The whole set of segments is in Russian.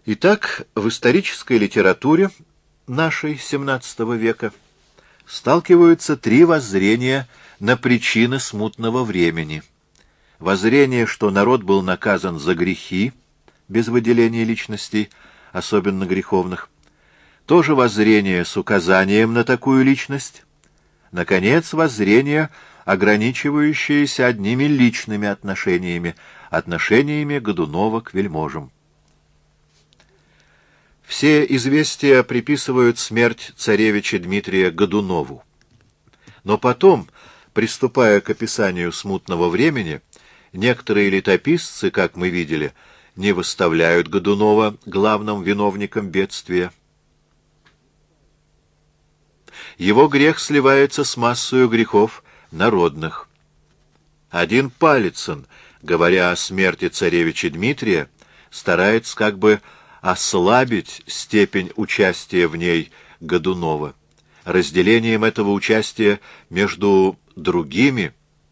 Итак, в исторической литературе нашей XVII века сталкиваются три воззрения на причины смутного времени. Воззрение, что народ был наказан за грехи, без выделения личностей, особенно греховных. То же воззрение с указанием на такую личность. Наконец, воззрение, ограничивающееся одними личными отношениями Годунова к вельможам. Все известия приписывают смерть царевича Дмитрия Годунову. Но потом, приступая к описанию смутного времени, некоторые летописцы, как мы видели, не выставляют Годунова главным виновником бедствия. Его грех сливается с массою грехов народных. Один Палицын, говоря о смерти царевича Дмитрия, старается как бы ослабить степень участия в ней Годунова, разделением этого участия между другими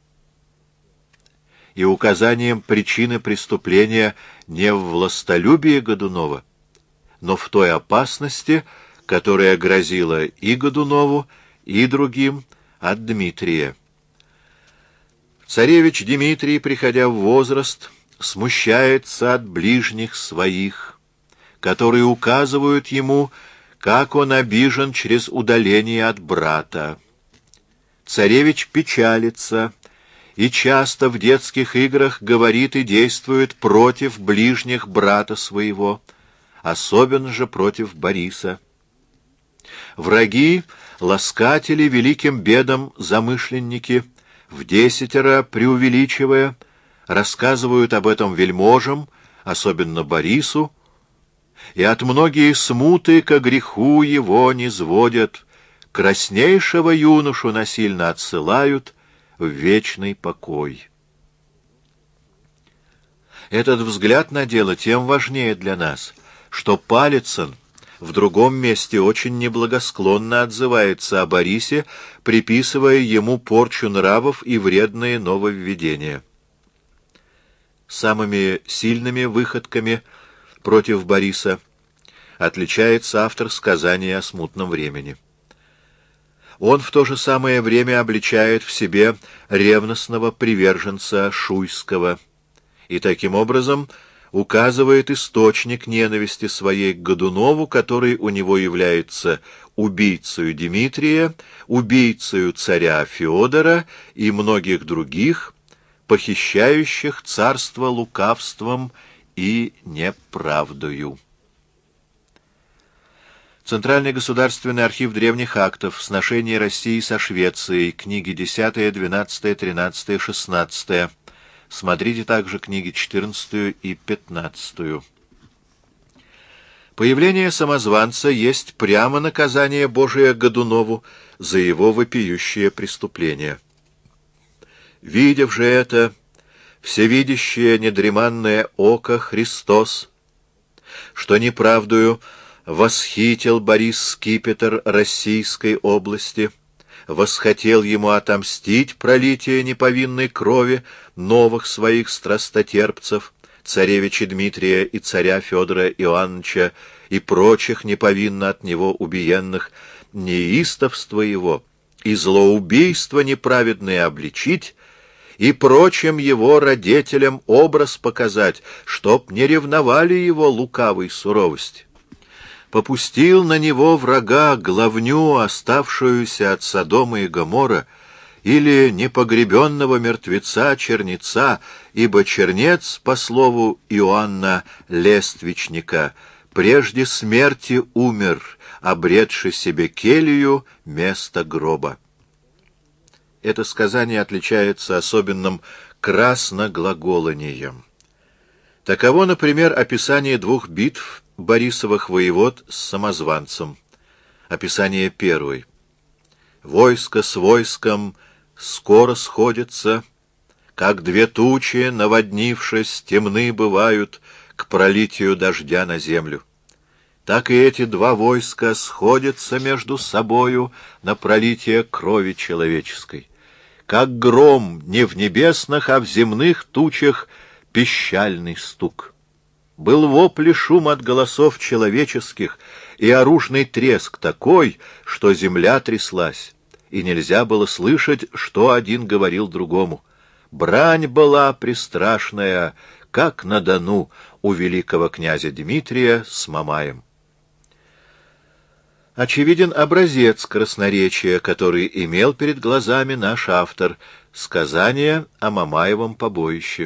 и указанием причины преступления не в властолюбии Годунова, но в той опасности, которая грозила и Годунову, и другим от Дмитрия. Царевич Дмитрий, приходя в возраст, смущается от ближних своих, которые указывают ему, как он обижен через удаление от брата. Царевич печалится и часто в детских играх говорит и действует против ближних брата своего, особенно же против Бориса. Враги, ласкатели, великим бедам замышленники, вдесятеро преувеличивая, рассказывают об этом вельможам, особенно Борису, и от многие смуты ко греху его низводят, краснейшего юношу насильно отсылают в вечный покой. Этот взгляд на дело тем важнее для нас, что Палицын в другом месте очень неблагосклонно отзывается о Борисе, приписывая ему порчу нравов и вредные нововведения. Самыми сильными выходками против Бориса отличается автор сказания о смутном времени. Он в то же самое время обличает в себе ревностного приверженца Шуйского и таким образом указывает источник ненависти своей к Годунову, который у него является убийцею Дмитрия, убийцею царя Феодора и многих других, похищающих царство лукавством и неправдою. Центральный государственный архив древних актов, сношение России со Швецией, книги 10, 12, 13, 16. Смотрите также книги 14 и 15. Появление самозванца есть прямо наказание Божие Годунову за его вопиющее преступление. Видев же это, всевидящее недреманное око Христос, что неправдою восхитил Борис скипетр Российской области, восхотел ему отомстить пролитие неповинной крови новых своих страстотерпцев, царевича Дмитрия и царя Федора Иоанновича и прочих неповинно от него убиенных, неистовство его и злоубийство неправедное обличить, и прочим его родителям образ показать, чтоб не ревновали его лукавой суровости. Попустил на него врага, главню, оставшуюся от Содома и Гомора, или непогребенного мертвеца-чернеца, ибо чернец, по слову Иоанна Лествичника, прежде смерти умер, обретши себе келью место гроба. Это сказание отличается особенным красноглаголанием. Таково, например, описание двух битв Борисовых воевод с самозванцем. Описание первой. «Войско с войском скоро сходится, как две тучи, наводнившись, темны бывают к пролитию дождя на землю. Так и эти два войска сходятся между собою на пролитие крови человеческой. Как гром не в небесных, а в земных тучах пищальный стук. Был вопль и шум от голосов человеческих, и оружный треск такой, что земля тряслась, и нельзя было слышать, что один говорил другому. Брань была пристрашная, как на Дону у великого князя Дмитрия с Мамаем. Очевиден образец красноречия, который имел перед глазами наш автор, сказание о Мамаевом побоище.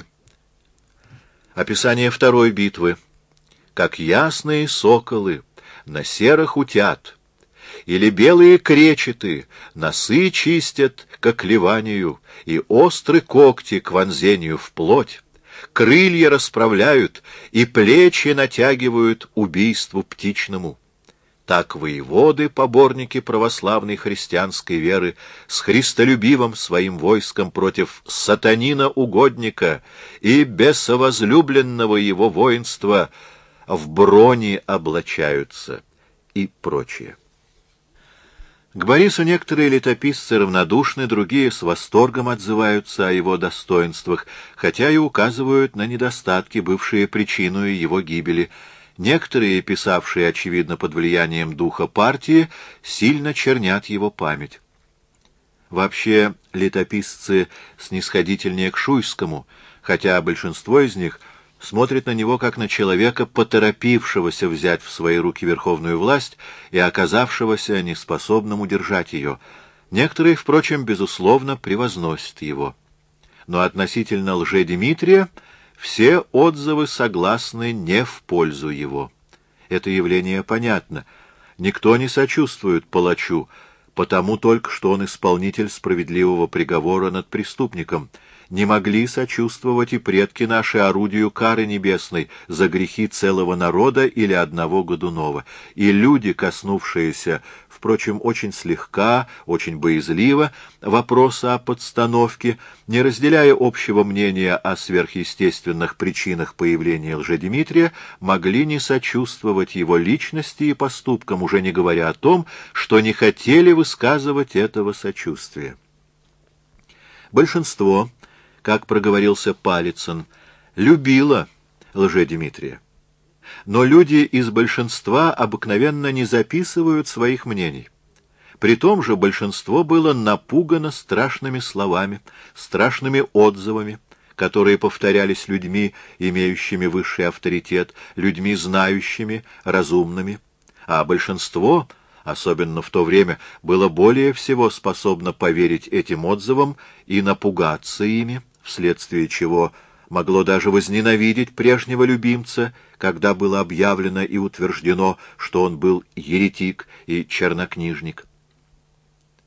Описание второй битвы. Как ясные соколы на серых утят, или белые кречеты носы чистят к оклеванию, и остры когти к вонзению в плоть, крылья расправляют и плечи натягивают убийству птичному. Так воеводы, поборники православной христианской веры, с христолюбивым своим войском против сатанина-угодника и бесовозлюбленного его воинства в брони облачаются и прочее. К Борису некоторые летописцы равнодушны, другие с восторгом отзываются о его достоинствах, хотя и указывают на недостатки, бывшие причиной его гибели. Некоторые, писавшие, очевидно, под влиянием духа партии, сильно чернят его память. Вообще, летописцы снисходительнее к Шуйскому, хотя большинство из них смотрит на него как на человека, поторопившегося взять в свои руки верховную власть и оказавшегося неспособным удержать ее. Некоторые, впрочем, безусловно, превозносят его. Но относительно Лжедимитрия все отзывы согласны не в пользу его. Это явление понятно. Никто не сочувствует палачу, потому только что он исполнитель справедливого приговора над преступником. Не могли сочувствовать и предки наши орудию кары небесной за грехи целого народа или одного Годунова. И люди, коснувшиеся, впрочем, очень слегка, очень боязливо, вопроса о подстановке, не разделяя общего мнения о сверхъестественных причинах появления Лжедимитрия, могли не сочувствовать его личности и поступкам, уже не говоря о том, что не хотели высказывать этого сочувствия. Большинство, как проговорился Палицын, любило Лжедимитрия. Но люди из большинства обыкновенно не записывают своих мнений. При том же большинство было напугано страшными словами, страшными отзывами, которые повторялись людьми, имеющими высший авторитет, людьми знающими, разумными, а большинство, особенно в то время, было более всего способно поверить этим отзывам и напугаться ими, вследствие чего могло даже возненавидеть прежнего любимца, когда было объявлено и утверждено, что он был еретик и чернокнижник.